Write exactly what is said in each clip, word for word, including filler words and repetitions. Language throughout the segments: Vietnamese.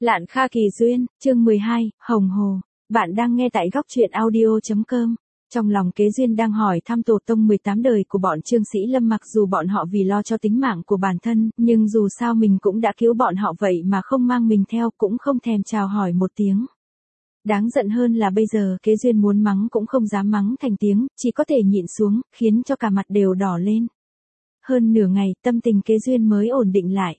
Lạn Kha Kỳ Duyên, chương mười hai, Hồng Hồ. Bạn đang nghe tại góc truyện audio chấm com. Trong lòng Kế Duyên đang hỏi thăm tổ tông mười tám đời của bọn Trương Sĩ Lâm, mặc dù bọn họ vì lo cho tính mạng của bản thân, nhưng dù sao mình cũng đã cứu bọn họ vậy mà không mang mình theo, cũng không thèm chào hỏi một tiếng. Đáng giận hơn là bây giờ Kế Duyên muốn mắng cũng không dám mắng thành tiếng, chỉ có thể nhịn xuống, khiến cho cả mặt đều đỏ lên. Hơn nửa ngày, tâm tình Kế Duyên mới ổn định lại.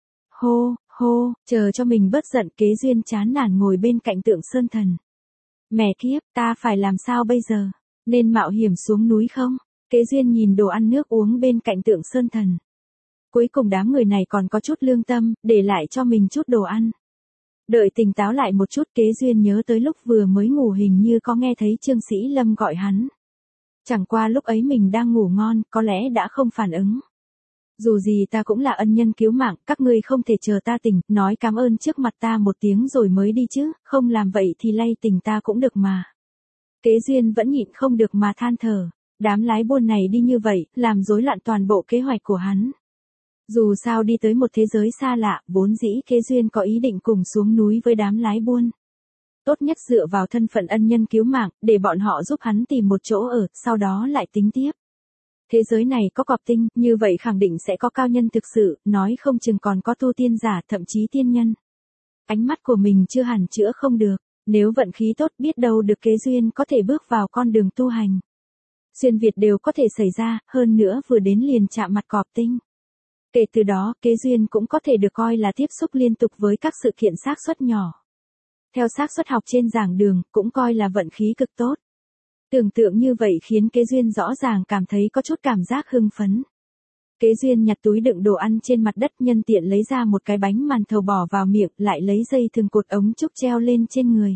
Hô, hô, chờ cho mình bớt giận, Kế Duyên chán nản ngồi bên cạnh Tượng Sơn Thần. Mẹ kiếp, ta phải làm sao bây giờ? Nên mạo hiểm xuống núi không? Kế Duyên nhìn đồ ăn nước uống bên cạnh Tượng Sơn Thần. Cuối cùng đám người này còn có chút lương tâm, để lại cho mình chút đồ ăn. Đợi tỉnh táo lại một chút, Kế Duyên nhớ tới lúc vừa mới ngủ hình như có nghe thấy Trương Sĩ Lâm gọi hắn. Chẳng qua lúc ấy mình đang ngủ ngon, có lẽ đã không phản ứng. Dù gì ta cũng là ân nhân cứu mạng, các ngươi không thể chờ ta tỉnh, nói cảm ơn trước mặt ta một tiếng rồi mới đi chứ, không làm vậy thì lay tỉnh ta cũng được mà. Kế Duyên vẫn nhịn không được mà than thở, đám lái buôn này đi như vậy, làm rối loạn toàn bộ kế hoạch của hắn. Dù sao đi tới một thế giới xa lạ, vốn dĩ Kế Duyên có ý định cùng xuống núi với đám lái buôn. Tốt nhất dựa vào thân phận ân nhân cứu mạng, để bọn họ giúp hắn tìm một chỗ ở, sau đó lại tính tiếp. Thế giới này có cọp tinh, như vậy khẳng định sẽ có cao nhân thực sự, nói không chừng còn có tu tiên giả, thậm chí tiên nhân. Ánh mắt của mình chưa hẳn chữa không được, nếu vận khí tốt biết đâu được Kế Duyên có thể bước vào con đường tu hành. Xuyên Việt đều có thể xảy ra, hơn nữa vừa đến liền chạm mặt cọp tinh. Kể từ đó, Kế Duyên cũng có thể được coi là tiếp xúc liên tục với các sự kiện xác suất nhỏ. Theo xác suất học trên giảng đường, cũng coi là vận khí cực tốt. Tưởng tượng như vậy khiến Kế Duyên rõ ràng cảm thấy có chút cảm giác hưng phấn. Kế Duyên nhặt túi đựng đồ ăn trên mặt đất, nhân tiện lấy ra một cái bánh màn thầu bỏ vào miệng, lại lấy dây thừng cột ống trúc treo lên trên người.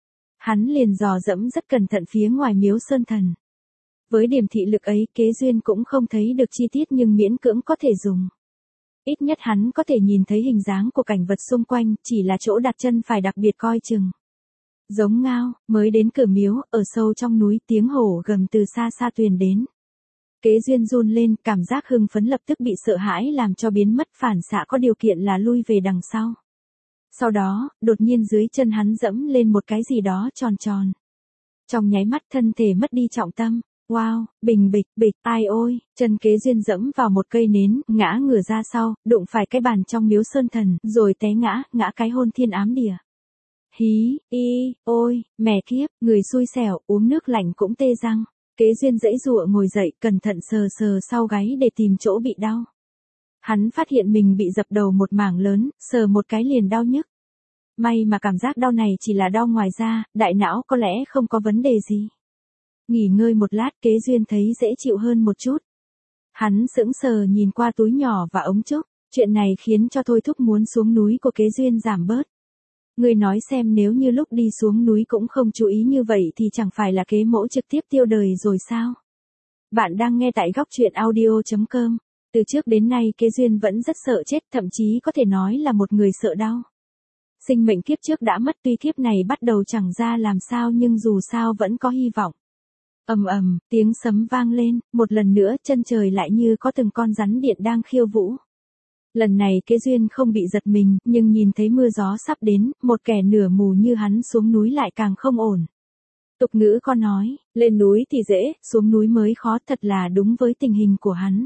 Hắn liền dò dẫm rất cẩn thận phía ngoài Miếu Sơn Thần. Với điểm thị lực ấy, Kế Duyên cũng không thấy được chi tiết nhưng miễn cưỡng có thể dùng. Ít nhất hắn có thể nhìn thấy hình dáng của cảnh vật xung quanh, chỉ là chỗ đặt chân phải đặc biệt coi chừng. Giống ngao, mới đến cửa miếu, ở sâu trong núi, tiếng hổ gầm từ xa xa truyền đến. Kế Duyên run lên, cảm giác hưng phấn lập tức bị sợ hãi làm cho biến mất, phản xạ có điều kiện là lui về đằng sau. Sau đó, đột nhiên dưới chân hắn dẫm lên một cái gì đó tròn tròn. Trong nháy mắt thân thể mất đi trọng tâm. Wow, bình bịch, bịch, ai ôi, chân Kế Duyên dẫm vào một cây nến, ngã ngửa ra sau, đụng phải cái bàn trong Miếu Sơn Thần, rồi té ngã, ngã cái hôn thiên ám địa. Hí, y, ôi, mẹ kiếp, người xui xẻo, uống nước lạnh cũng tê răng. Kế Duyên giãy giụa ngồi dậy, cẩn thận sờ sờ sau gáy để tìm chỗ bị đau. Hắn phát hiện mình bị dập đầu một mảng lớn, sờ một cái liền đau nhức. May mà cảm giác đau này chỉ là đau ngoài da, đại não có lẽ không có vấn đề gì. Nghỉ ngơi một lát, Kế Duyên thấy dễ chịu hơn một chút. Hắn sững sờ nhìn qua túi nhỏ và ống trúc, chuyện này khiến cho thôi thúc muốn xuống núi của Kế Duyên giảm bớt. Người nói xem, nếu như lúc đi xuống núi cũng không chú ý như vậy thì chẳng phải là Kế Mỗ trực tiếp tiêu đời rồi sao? Bạn đang nghe tại góc truyện audio chấm com. Từ trước đến nay Kế Duyên vẫn rất sợ chết, thậm chí có thể nói là một người sợ đau. Sinh mệnh kiếp trước đã mất, tuy kiếp này bắt đầu chẳng ra làm sao nhưng dù sao vẫn có hy vọng. Ầm ầm, tiếng sấm vang lên, một lần nữa chân trời lại như có từng con rắn điện đang khiêu vũ. Lần này Kế Duyên không bị giật mình, nhưng nhìn thấy mưa gió sắp đến, một kẻ nửa mù như hắn xuống núi lại càng không ổn. Tục ngữ có nói, lên núi thì dễ, xuống núi mới khó, thật là đúng với tình hình của hắn.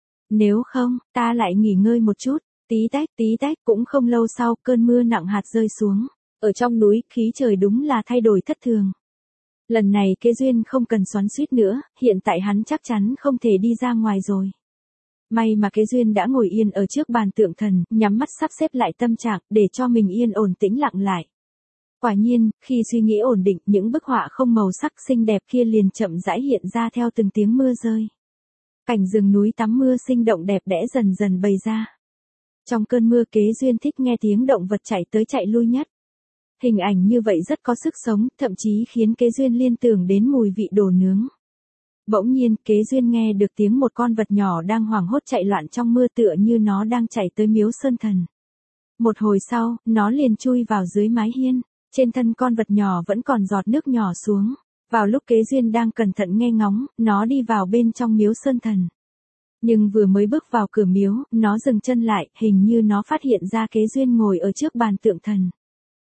Nếu không, ta lại nghỉ ngơi một chút, tí tách tí tách, cũng không lâu sau, cơn mưa nặng hạt rơi xuống. Ở trong núi, khí trời đúng là thay đổi thất thường. Lần này Kế Duyên không cần xoắn xuýt nữa, hiện tại hắn chắc chắn không thể đi ra ngoài rồi. May mà Kế Duyên đã ngồi yên ở trước bàn Tượng Thần, nhắm mắt sắp xếp lại tâm trạng, để cho mình yên ổn tĩnh lặng lại. Quả nhiên, khi suy nghĩ ổn định, những bức họa không màu sắc xinh đẹp kia liền chậm rãi hiện ra theo từng tiếng mưa rơi. Cảnh rừng núi tắm mưa sinh động đẹp đẽ dần dần bày ra. Trong cơn mưa Kế Duyên thích nghe tiếng động vật chạy tới chạy lui nhất. Hình ảnh như vậy rất có sức sống, thậm chí khiến Kế Duyên liên tưởng đến mùi vị đồ nướng. Bỗng nhiên, Kế Duyên nghe được tiếng một con vật nhỏ đang hoảng hốt chạy loạn trong mưa, tựa như nó đang chạy tới Miếu Sơn Thần. Một hồi sau, nó liền chui vào dưới mái hiên, trên thân con vật nhỏ vẫn còn giọt nước nhỏ xuống. Vào lúc Kế Duyên đang cẩn thận nghe ngóng, nó đi vào bên trong Miếu Sơn Thần. Nhưng vừa mới bước vào cửa miếu, nó dừng chân lại, hình như nó phát hiện ra Kế Duyên ngồi ở trước bàn Tượng Thần.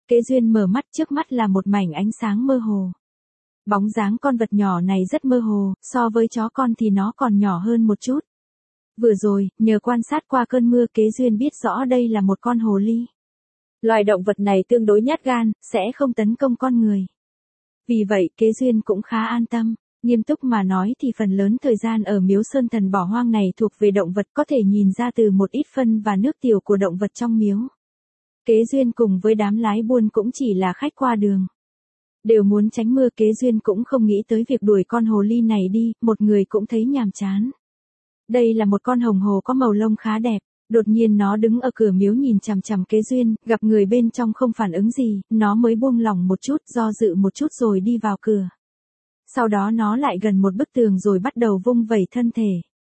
Kế Duyên mở mắt, trước mắt là một mảnh ánh sáng mơ hồ. Bóng dáng con vật nhỏ này rất mơ hồ, so với chó con thì nó còn nhỏ hơn một chút. Vừa rồi, nhờ quan sát qua cơn mưa, Kế Duyên biết rõ đây là một con hồ ly. Loài động vật này tương đối nhát gan, sẽ không tấn công con người. Vì vậy, Kế Duyên cũng khá an tâm. Nghiêm túc mà nói thì phần lớn thời gian ở miếu sơn thần bỏ hoang này thuộc về động vật, có thể nhìn ra từ một ít phân và nước tiểu của động vật trong miếu. Kế Duyên cùng với đám lái buôn cũng chỉ là khách qua đường. Đều muốn tránh mưa, Kế Duyên cũng không nghĩ tới việc đuổi con hồ ly này đi, một người cũng thấy nhàm chán. Đây là một con hồng hồ có màu lông khá đẹp, đột nhiên nó đứng ở cửa miếu nhìn chằm chằm Kế Duyên, gặp người bên trong không phản ứng gì, nó mới buông lỏng một chút, do dự một chút rồi đi vào cửa. Sau đó nó lại gần một bức tường rồi bắt đầu vung vẩy thân thể.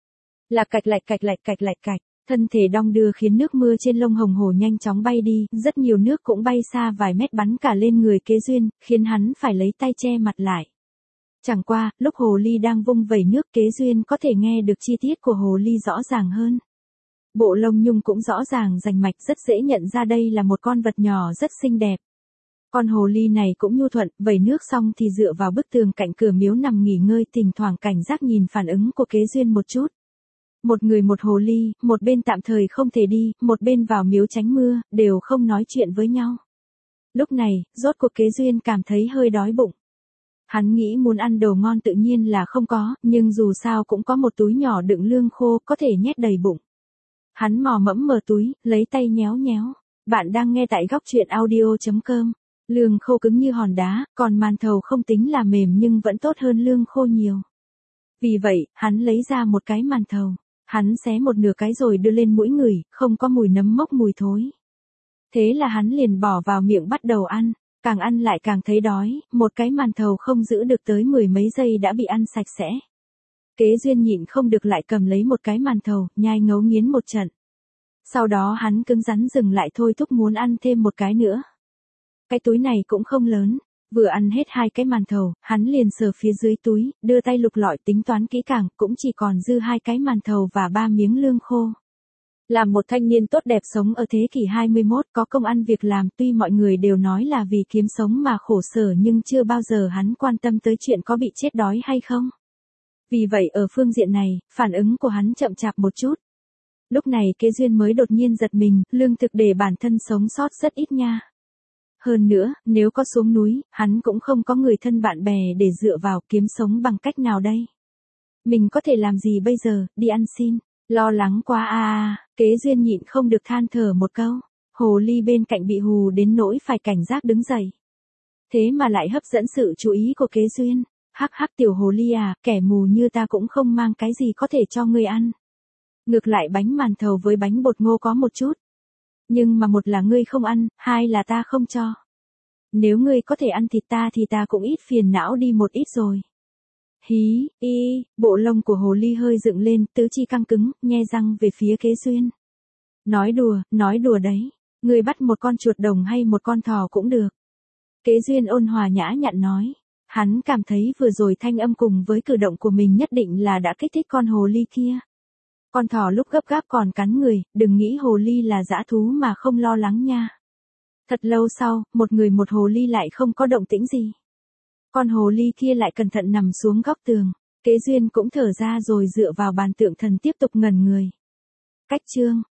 Là cạch lạch cạch lạch cạch lạch cạch, thân thể đong đưa khiến nước mưa trên lông hồng hổ nhanh chóng bay đi, rất nhiều nước cũng bay xa vài mét bắn cả lên người Kế Duyên, khiến hắn phải lấy tay che mặt lại. Chẳng qua, lúc hồ ly đang vung vẩy nước, Kế Duyên có thể nghe được chi tiết của hồ ly rõ ràng hơn. Bộ lông nhung cũng rõ ràng rành mạch, rất dễ nhận ra đây là một con vật nhỏ rất xinh đẹp. Con hồ ly này cũng nhu thuận, vẩy nước xong thì dựa vào bức tường cạnh cửa miếu nằm nghỉ ngơi, thỉnh thoảng cảnh giác nhìn phản ứng của Kế Duyên một chút. Một người một hồ ly, một bên tạm thời không thể đi, một bên vào miếu tránh mưa, đều không nói chuyện với nhau. Lúc này, rốt cuộc Kế Duyên cảm thấy hơi đói bụng. Hắn nghĩ muốn ăn đồ ngon tự nhiên là không có, nhưng dù sao cũng có một túi nhỏ đựng lương khô, có thể nhét đầy bụng. Hắn mò mẫm mở túi, lấy tay nhéo nhéo. Bạn đang nghe tại góc truyện audio chấm com. Lương khô cứng như hòn đá, còn màn thầu không tính là mềm nhưng vẫn tốt hơn lương khô nhiều. Vì vậy, hắn lấy ra một cái màn thầu. Hắn xé một nửa cái rồi đưa lên mũi ngửi, không có mùi nấm mốc mùi thối. Thế là hắn liền bỏ vào miệng bắt đầu ăn, càng ăn lại càng thấy đói, một cái màn thầu không giữ được tới mười mấy giây đã bị ăn sạch sẽ. Kế Duyên nhịn không được lại cầm lấy một cái màn thầu, nhai ngấu nghiến một trận. Sau đó hắn cứng rắn dừng lại thôi thúc muốn ăn thêm một cái nữa. Cái túi này cũng không lớn, vừa ăn hết hai cái màn thầu, hắn liền sờ phía dưới túi, đưa tay lục lọi tính toán kỹ càng, cũng chỉ còn dư hai cái màn thầu và ba miếng lương khô. Làm một thanh niên tốt đẹp sống ở thế kỷ hai mươi mốt có công ăn việc làm, tuy mọi người đều nói là vì kiếm sống mà khổ sở nhưng chưa bao giờ hắn quan tâm tới chuyện có bị chết đói hay không. Vì vậy ở phương diện này, phản ứng của hắn chậm chạp một chút. Lúc này Kế Duyên mới đột nhiên giật mình, lương thực để bản thân sống sót rất ít nha. Hơn nữa, nếu có xuống núi, hắn cũng không có người thân bạn bè để dựa vào, kiếm sống bằng cách nào đây? Mình có thể làm gì bây giờ, đi ăn xin, lo lắng quá a à, Kế Duyên nhịn không được than thở một câu, hồ ly bên cạnh bị hù đến nỗi phải cảnh giác đứng dậy. Thế mà lại hấp dẫn sự chú ý của Kế Duyên, hắc hắc tiểu hồ ly à, kẻ mù như ta cũng không mang cái gì có thể cho ngươi ăn. Ngược lại bánh màn thầu với bánh bột ngô có một chút. Nhưng mà một là ngươi không ăn, hai là ta không cho. Nếu ngươi có thể ăn thịt ta thì ta cũng ít phiền não đi một ít rồi. Hí, y, bộ lông của hồ ly hơi dựng lên, tứ chi căng cứng, nhe răng về phía Kế Duyên. Nói đùa, nói đùa đấy. Ngươi bắt một con chuột đồng hay một con thỏ cũng được. Kế Duyên ôn hòa nhã nhặn nói. Hắn cảm thấy vừa rồi thanh âm cùng với cử động của mình nhất định là đã kích thích con hồ ly kia. Con thỏ lúc gấp gáp còn cắn người, đừng nghĩ hồ ly là dã thú mà không lo lắng nha. Thật lâu sau, một người một hồ ly lại không có động tĩnh gì. Con hồ ly kia lại cẩn thận nằm xuống góc tường, Kế Duyên cũng thở ra rồi dựa vào bàn tượng thần tiếp tục ngẩn người. Cách chương